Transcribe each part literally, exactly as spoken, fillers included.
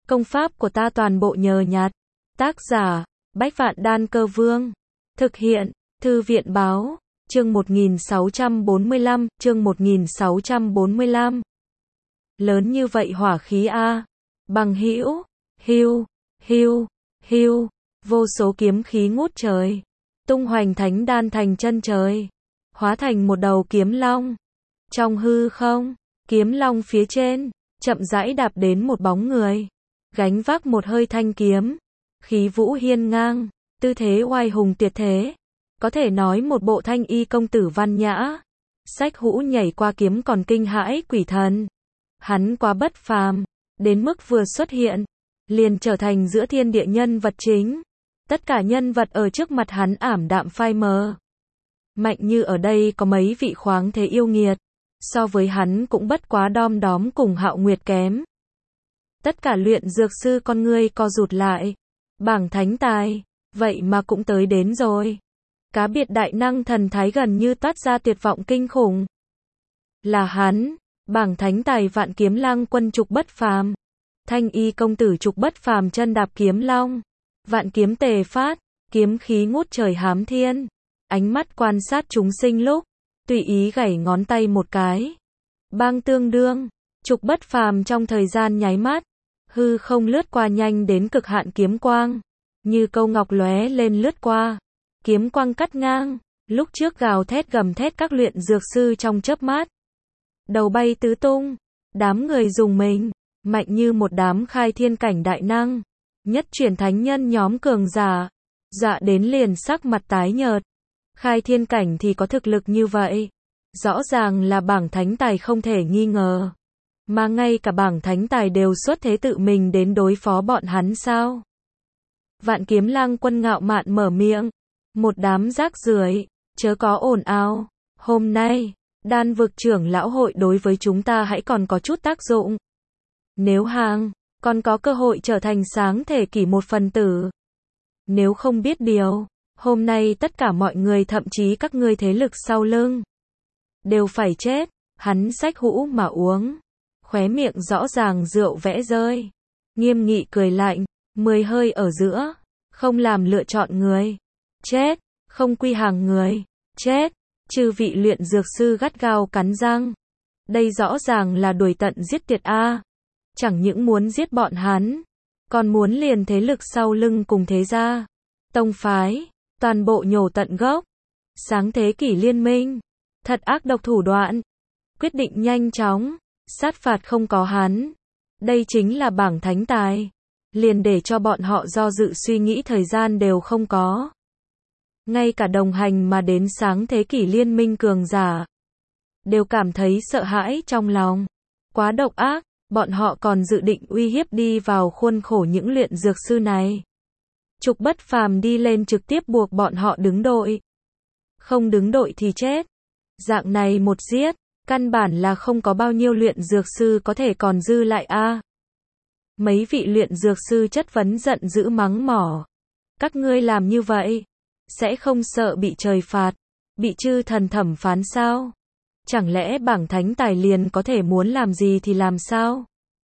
Công pháp của ta toàn bộ nhờ nhặt. Tác giả, Bách Vạn Đan Cơ Vương. Thực hiện, Thư viện Báo. Chương một nghìn sáu trăm bốn mươi lăm, chương một nghìn sáu trăm bốn mươi lăm. Lớn như vậy hỏa khí a. Bằng hữu, hưu, hưu, hưu, vô số kiếm khí ngút trời, tung hoành thánh đan thành chân trời, hóa thành một đầu kiếm long. Trong hư không, kiếm long phía trên, chậm rãi đạp đến một bóng người, gánh vác một hơi thanh kiếm, khí vũ hiên ngang, tư thế oai hùng tuyệt thế, có thể nói một bộ thanh y công tử văn nhã, sách hũ nhảy qua kiếm còn kinh hãi quỷ thần. Hắn quá bất phàm, đến mức vừa xuất hiện, liền trở thành giữa thiên địa nhân vật chính. Tất cả nhân vật ở trước mặt hắn ảm đạm phai mờ. Mạnh như ở đây có mấy vị khoáng thế yêu nghiệt, so với hắn cũng bất quá đom đóm cùng Hạo Nguyệt kém. Tất cả luyện dược sư con ngươi co rụt lại. Bảng thánh tài, vậy mà cũng tới đến rồi. Cá biệt đại năng thần thái gần như toát ra tuyệt vọng kinh khủng. Là hắn, bảng thánh tài vạn kiếm lang quân Trục Bất Phàm, thanh y công tử Trục Bất Phàm chân đạp kiếm long, vạn kiếm tề phát, kiếm khí ngút trời hám thiên, ánh mắt quan sát chúng sinh lúc, tùy ý gảy ngón tay một cái. Bang tương đương, Trục Bất Phàm trong thời gian nháy mắt, hư không lướt qua nhanh đến cực hạn kiếm quang, như câu ngọc lóe lên lướt qua, kiếm quang cắt ngang, lúc trước gào thét gầm thét các luyện dược sư trong chớp mắt, đầu bay tứ tung, đám người dùng mình, mạnh như một đám khai thiên cảnh đại năng, nhất chuyển thánh nhân nhóm cường giả, dọa đến liền sắc mặt tái nhợt. Khai thiên cảnh thì có thực lực như vậy, rõ ràng là bảng thánh tài không thể nghi ngờ, mà ngay cả bảng thánh tài đều xuất thế tự mình đến đối phó bọn hắn sao? Vạn kiếm lang quân ngạo mạn mở miệng, một đám rác rưởi, chớ có ồn ào, hôm nay, đan vực trưởng lão hội đối với chúng ta hãy còn có chút tác dụng. Nếu hàng, còn có cơ hội trở thành sáng thể kỷ một phần tử. Nếu không biết điều, hôm nay tất cả mọi người thậm chí các ngươi thế lực sau lưng, đều phải chết. Hắn xách hũ mà uống, khóe miệng rõ ràng rượu vẽ rơi, nghiêm nghị cười lạnh, mười hơi ở giữa, không làm lựa chọn người, chết, không quy hàng người, chết. Chư vị luyện dược sư gắt gao cắn răng, đây rõ ràng là đuổi tận giết tuyệt a. Chẳng những muốn giết bọn hắn, còn muốn liền thế lực sau lưng cùng thế gia, tông phái, toàn bộ nhổ tận gốc. Sáng thế kỷ liên minh, thật ác độc thủ đoạn, quyết định nhanh chóng, sát phạt không có hắn. Đây chính là bảng thánh tài, liền để cho bọn họ do dự suy nghĩ thời gian đều không có. Ngay cả đồng hành mà đến sáng thế kỷ liên minh cường giả, đều cảm thấy sợ hãi trong lòng. Quá độc ác, bọn họ còn dự định uy hiếp đi vào khuôn khổ những luyện dược sư này. Trục Bất Phàm đi lên trực tiếp buộc bọn họ đứng đội. Không đứng đội thì chết. Dạng này một giết, căn bản là không có bao nhiêu luyện dược sư có thể còn dư lại a. Mấy vị luyện dược sư chất vấn giận dữ mắng mỏ. Các ngươi làm như vậy, sẽ không sợ bị trời phạt, bị chư thần thẩm phán sao? Chẳng lẽ bảng thánh tài liền có thể muốn làm gì thì làm sao?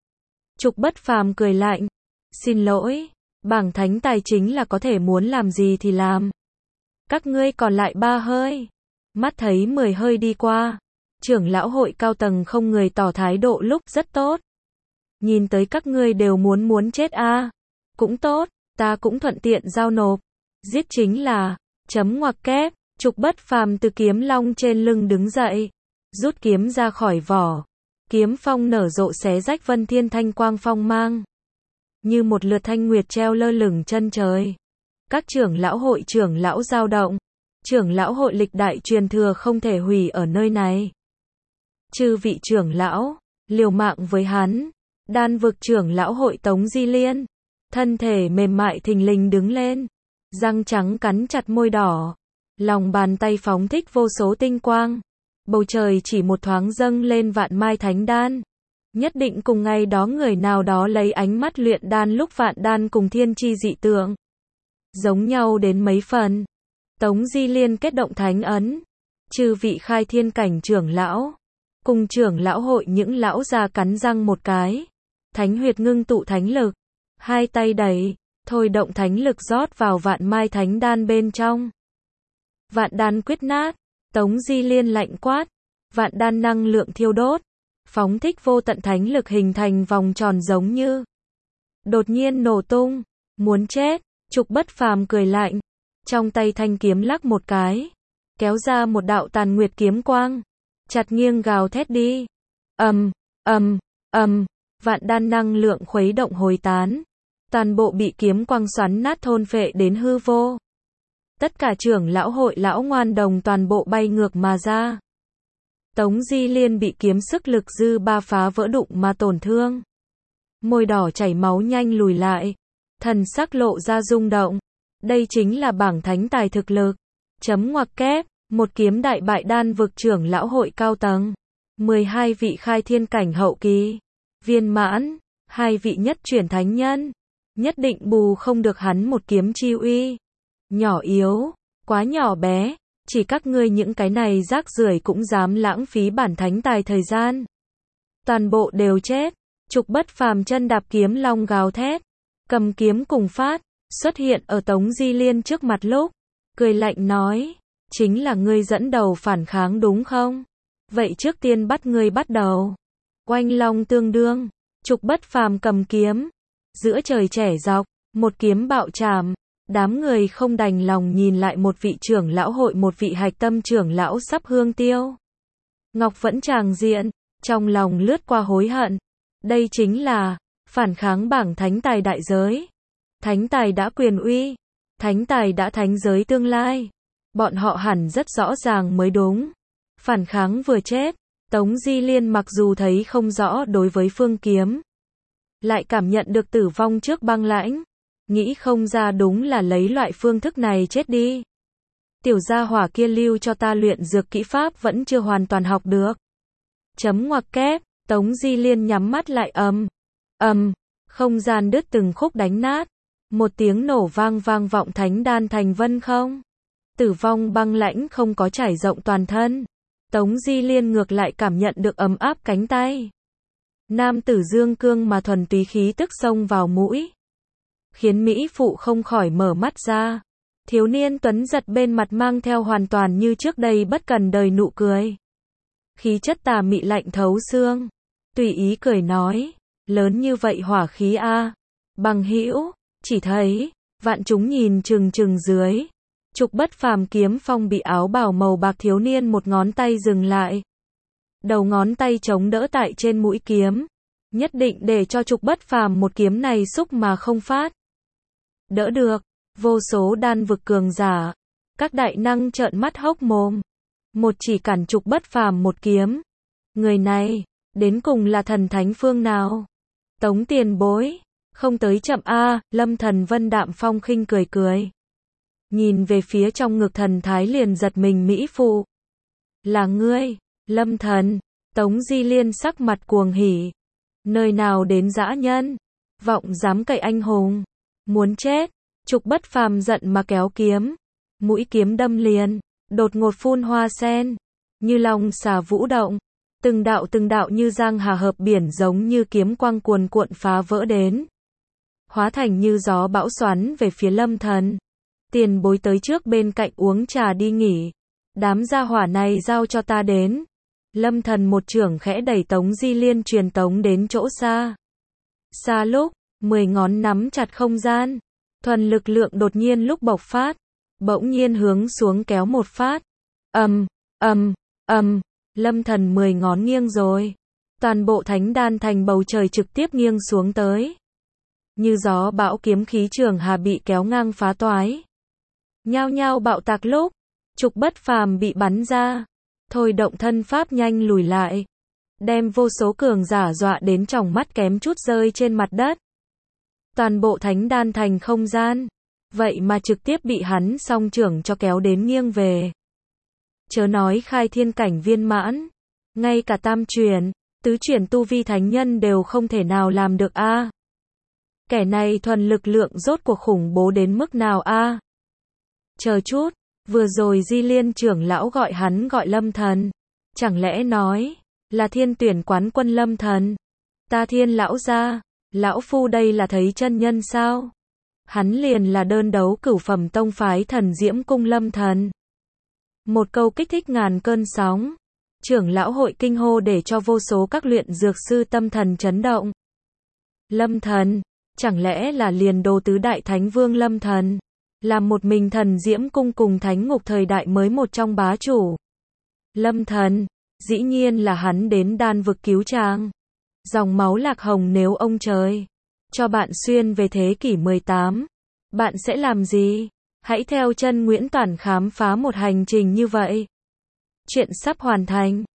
Trục Bất Phàm cười lạnh, xin lỗi, bảng thánh tài chính là có thể muốn làm gì thì làm. Các ngươi còn lại ba hơi, mắt thấy mười hơi đi qua, trưởng lão hội cao tầng không người tỏ thái độ lúc rất tốt. Nhìn tới các ngươi đều muốn muốn chết a, à. Cũng tốt, ta cũng thuận tiện giao nộp. Giết chính là, chấm ngoặc kép, Trục Bất Phàm từ kiếm long trên lưng đứng dậy, rút kiếm ra khỏi vỏ, kiếm phong nở rộ xé rách vân thiên thanh quang phong mang, như một lượt thanh nguyệt treo lơ lửng chân trời. Các trưởng lão hội trưởng lão dao động, trưởng lão hội lịch đại truyền thừa không thể hủy ở nơi này. Chư vị trưởng lão, liều mạng với hắn. Đan vực trưởng lão hội Tống Di Liên, thân thể mềm mại thình lình đứng lên, răng trắng cắn chặt môi đỏ, lòng bàn tay phóng thích vô số tinh quang, bầu trời chỉ một thoáng dâng lên vạn mai thánh đan. Nhất định cùng ngày đó người nào đó lấy ánh mắt luyện đan lúc vạn đan cùng thiên chi dị tượng, giống nhau đến mấy phần. Tống Di Liên kết động thánh ấn, chư vị khai thiên cảnh trưởng lão, cùng trưởng lão hội những lão già cắn răng một cái, thánh huyệt ngưng tụ thánh lực, Hai tay đẩy, thôi động thánh lực rót vào vạn mai thánh đan bên trong. Vạn đan quyết nát, Tống Di Liên lạnh quát, vạn đan năng lượng thiêu đốt, phóng thích vô tận thánh lực hình thành vòng tròn giống như đột nhiên nổ tung, muốn chết. Trục Bất Phàm cười lạnh, trong tay thanh kiếm lắc một cái, kéo ra một đạo tàn nguyệt kiếm quang, chặt nghiêng gào thét đi. Ầm, ầm, ầm, vạn đan năng lượng khuấy động hồi tán, toàn bộ bị kiếm quang xoắn nát thôn phệ đến hư vô. Tất cả trưởng lão hội lão ngoan đồng toàn bộ bay ngược mà ra. Tống Di Liên bị kiếm sức lực dư ba phá vỡ đụng mà tổn thương. Môi đỏ chảy máu nhanh lùi lại, thần sắc lộ ra rung động. Đây chính là bảng thánh tài thực lực. Chấm ngoặc kép, một kiếm đại bại đan vực trưởng lão hội cao tầng. mười hai vị khai thiên cảnh hậu kỳ. Viên mãn, hai vị nhất chuyển thánh nhân. Nhất định bù không được hắn một kiếm chi uy. Nhỏ yếu, quá nhỏ bé, chỉ các ngươi những cái này rác rưởi cũng dám lãng phí bản thánh tài thời gian. Toàn bộ đều chết. Trục Bất Phàm chân đạp kiếm long gào thét, cầm kiếm cùng phát, xuất hiện ở Tống Di Liên trước mặt lúc, cười lạnh nói, chính là ngươi dẫn đầu phản kháng đúng không? Vậy trước tiên bắt ngươi bắt đầu. Oanh long tương đương, Trục Bất Phàm cầm kiếm, giữa trời trẻ dọc, một kiếm bạo chạm. Đám người không đành lòng nhìn lại một vị trưởng lão hội một vị hạch tâm trưởng lão sắp hương tiêu. Ngọc vẫn tràng diện, trong lòng lướt qua hối hận. Đây chính là phản kháng bảng thánh tài đại giới. Thánh tài đã quyền uy, thánh tài đã thánh giới tương lai. Bọn họ hẳn rất rõ ràng mới đúng. Phản kháng vừa chết, Tống Di Liên mặc dù thấy không rõ đối với phương kiếm, lại cảm nhận được tử vong trước băng lãnh. Nghĩ không ra đúng là lấy loại phương thức này chết đi. Tiểu gia hỏa kia lưu cho ta luyện dược kỹ pháp vẫn chưa hoàn toàn học được. Chấm ngoặc kép, Tống Di Liên nhắm mắt lại ầm, ầm, không gian đứt từng khúc đánh nát. Một tiếng nổ vang vang vọng thánh đan thành vân không. Tử vong băng lãnh không có trải rộng toàn thân. Tống Di Liên ngược lại cảm nhận được ấm áp cánh tay. Nam tử dương cương mà thuần túy khí tức xông vào mũi, khiến mỹ phụ không khỏi mở mắt ra. Thiếu niên tuấn giật bên mặt mang theo hoàn toàn như trước đây bất cần đời nụ cười. Khí chất tà mị lạnh thấu xương. Tùy ý cười nói, lớn như vậy hỏa khí a, bằng hữu, chỉ thấy, vạn chúng nhìn chừng chừng dưới. Trục Bất Phàm kiếm phong bị áo bào màu bạc thiếu niên một ngón tay dừng lại. Đầu ngón tay chống đỡ tại trên mũi kiếm. Nhất định để cho Trục Bất Phàm một kiếm này xúc mà không phát. Đỡ được, vô số đan vực cường giả, các đại năng trợn mắt hốc mồm. Một chỉ cản Trục Bất Phàm một kiếm. Người này, đến cùng là thần thánh phương nào? Tống tiền bối, không tới chậm a, Lâm Thần Vân đạm phong khinh cười cười. Nhìn về phía trong ngực thần thái liền giật mình mỹ phụ. Là ngươi, Lâm Thần. Tống Di Liên sắc mặt cuồng hỉ. Nơi nào đến dã nhân, vọng dám cậy anh hùng, muốn chết. Trục Bất Phàm giận mà kéo kiếm, mũi kiếm đâm liền, đột ngột phun hoa sen, như long xà vũ động, từng đạo từng đạo như giang hà hợp biển giống như kiếm quang cuồn cuộn phá vỡ đến, hóa thành như gió bão xoắn về phía Lâm Thần. Tiền bối tới trước bên cạnh uống trà đi nghỉ, đám gia hỏa này giao cho ta đến. Lâm Thần một chưởng khẽ đẩy Tống Di Liên truyền tống đến chỗ xa. Xa lúc, mười ngón nắm chặt không gian, thuần lực lượng đột nhiên lúc bộc phát, bỗng nhiên hướng xuống kéo một phát. Ầm, ầm, ầm, Lâm Thần mười ngón nghiêng rồi. Toàn bộ thánh đan thành bầu trời trực tiếp nghiêng xuống tới. Như gió bão kiếm khí trường hà bị kéo ngang phá toái. Nhao nhao bạo tạc lúc, Trục Bất Phàm bị bắn ra, thôi động thân pháp nhanh lùi lại, đem vô số cường giả dọa đến tròng mắt kém chút rơi trên mặt đất. Toàn bộ thánh đan thành không gian, vậy mà trực tiếp bị hắn song trưởng cho kéo đến nghiêng về. Chớ nói khai thiên cảnh viên mãn, ngay cả tam truyền, tứ truyền tu vi thánh nhân đều không thể nào làm được a. À. Kẻ này thuần lực lượng rốt cuộc khủng bố đến mức nào a? À? Chờ chút, vừa rồi Di Liên trưởng lão gọi hắn gọi Lâm Thần, chẳng lẽ nói là thiên tuyển quán quân Lâm Thần? Ta Thiên lão gia, Lão phu đây là thấy chân nhân sao? Hắn liền là đơn đấu cửu phẩm tông phái Thần Diễm Cung Lâm Thần. Một câu kích thích ngàn cơn sóng. Trưởng lão hội kinh hô để cho vô số các luyện dược sư tâm thần chấn động. Lâm Thần, chẳng lẽ là liền đồ tứ đại thánh vương Lâm Thần? Làm một mình Thần Diễm Cung cùng thánh ngục thời đại mới một trong bá chủ. Lâm Thần, dĩ nhiên là hắn đến đan vực cứu chàng. Dòng máu lạc hồng nếu ông trời cho bạn xuyên về thế kỷ mười tám, bạn sẽ làm gì? Hãy theo chân Nguyễn Toản khám phá một hành trình như vậy. Chuyện sắp hoàn thành.